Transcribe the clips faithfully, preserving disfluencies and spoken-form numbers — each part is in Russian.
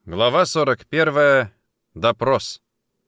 Глава сорок первая. Допрос.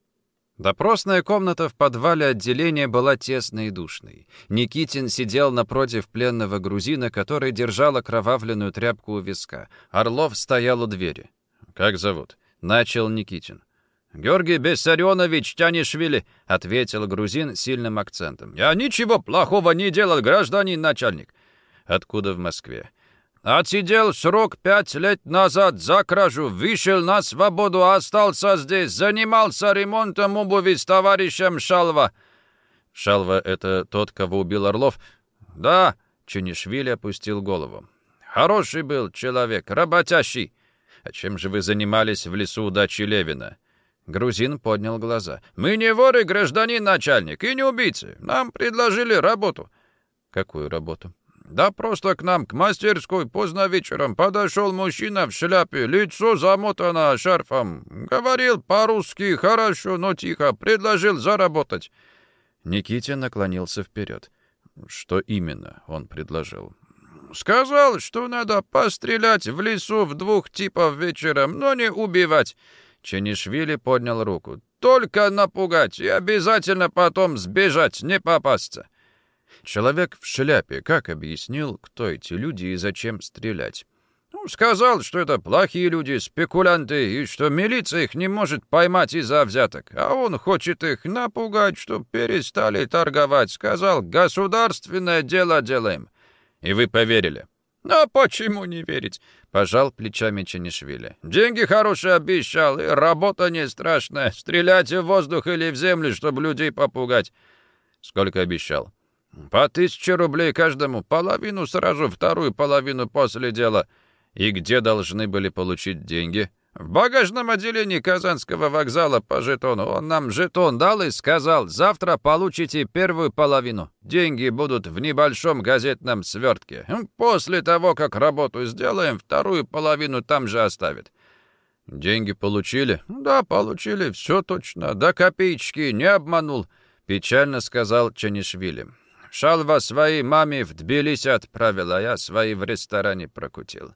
Допросная комната в подвале отделения была тесной и душной. Никитин сидел напротив пленного грузина, который держал окровавленную тряпку у виска. Орлов стоял у двери. «Как зовут?» — начал Никитин. «Георгий Бессарионович Тянишвили», — ответил грузин с сильным акцентом. «Я ничего плохого не делал, гражданин начальник». «Откуда в Москве?» «Отсидел срок пять лет назад за кражу, вышел на свободу, остался здесь, занимался ремонтом обуви с товарищем Шалва». «Шалва — это тот, кого убил Орлов?» «Да», — Чунишвили опустил голову. «Хороший был человек, работящий». «А чем же вы занимались в лесу у дачи Левина?» Грузин поднял глаза. «Мы не воры, гражданин начальник, и не убийцы. Нам предложили работу». «Какую работу?» «Да просто к нам, к мастерской, поздно вечером подошел мужчина в шляпе, лицо замотано шарфом. Говорил по-русски хорошо, но тихо, предложил заработать». Никитин наклонился вперед. «Что именно он предложил?» «Сказал, что надо пострелять в лесу в двух типов вечером, но не убивать». Ченишвили поднял руку. «Только напугать и обязательно потом сбежать, не попасться». Человек в шляпе как объяснил, кто эти люди и зачем стрелять? Ну, сказал, что это плохие люди, спекулянты, и что милиция их не может поймать из-за взяток. А он хочет их напугать, чтоб перестали торговать. Сказал, государственное дело делаем. И вы поверили? «А почему не верить?» — пожал плечами Ченишвили. «Деньги хорошие обещал, и работа не страшная. Стрелять в воздух или в землю, чтобы людей попугать». «Сколько обещал?» «По тысяче рублей каждому. Половину сразу, вторую половину после дела». «И где должны были получить деньги?» «В багажном отделении Казанского вокзала по жетону. Он нам жетон дал и сказал, завтра получите первую половину. Деньги будут в небольшом газетном свертке. После того, как работу сделаем, вторую половину там же оставит». «Деньги получили?» «Да, получили. Все точно. До копеечки не обманул», — печально сказал Чанишвили. «Шалва своей маме в Тбилиси отправил, а я свои в ресторане прокутил».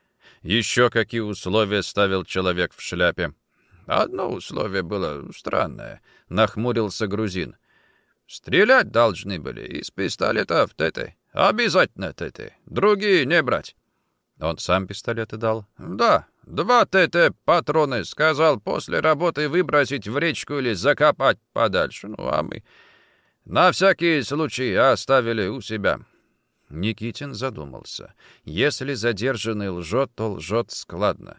«Еще какие условия ставил человек в шляпе?» «Одно условие было странное», — нахмурился грузин. «Стрелять должны были из пистолета в ТТ. Обязательно ТТ. Другие не брать». «Он сам пистолеты дал?» «Да. Два ТТ патроны. Сказал, после работы выбросить в речку или закопать подальше. Ну, а мы на всякий случай оставили у себя». Никитин задумался. Если задержанный лжет, то лжет складно.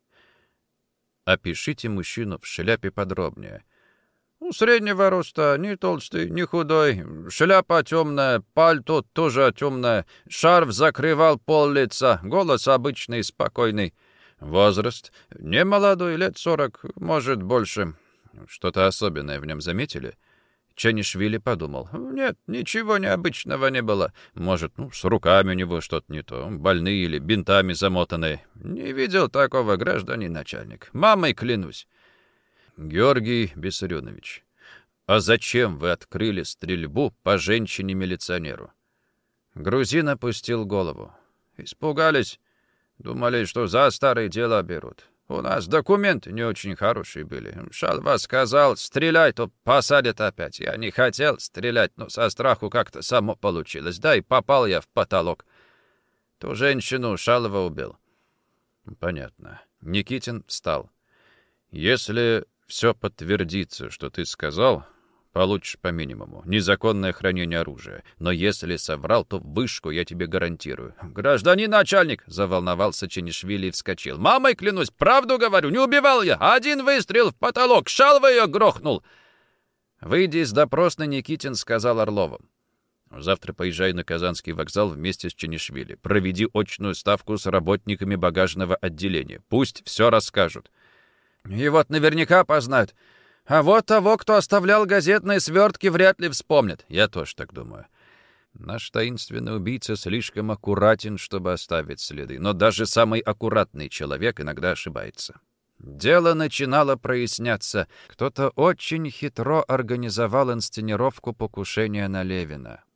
«Опишите мужчину в шляпе подробнее». «У среднего роста, не толстый, не худой. Шляпа темная, пальто тоже темное. Шарф закрывал пол лица. Голос обычный, спокойный. Возраст? Не молодой, лет сорок, может, больше». «Что-то особенное в нем заметили?» Чанишвили подумал. «Нет, ничего необычного не было. Может, ну, с руками у него что-то не то. Больные или бинтами замотанные. Не видел такого, гражданин начальник. Мамой клянусь». «Георгий Бессарионович, а зачем вы открыли стрельбу по женщине-милиционеру?» Грузин опустил голову. «Испугались. Думали, что за старые дела берут. У нас документы не очень хорошие были. Шалва сказал, стреляй, то посадят опять. Я не хотел стрелять, но со страху как-то само получилось. Да и попал я в потолок. Ту женщину Шалва убил». «Понятно». Никитин встал. «Если все подтвердится, что ты сказал, получишь по минимуму. Незаконное хранение оружия. Но если соврал, то вышку я тебе гарантирую». «Гражданин начальник!» — заволновался Ченишвили и вскочил. «Мамой клянусь, правду говорю, не убивал я. Один выстрел в потолок, Шалва ее грохнул». Выйдя из допросной, Никитин сказал Орлову: «Завтра поезжай на Казанский вокзал вместе с Ченишвили. Проведи очную ставку с работниками багажного отделения. Пусть все расскажут». «И вот наверняка познают. А вот того, кто оставлял газетные свертки, вряд ли вспомнят». «Я тоже так думаю. Наш таинственный убийца слишком аккуратен, чтобы оставить следы. Но даже самый аккуратный человек иногда ошибается». Дело начинало проясняться. Кто-то очень хитро организовал инсценировку покушения на Левина.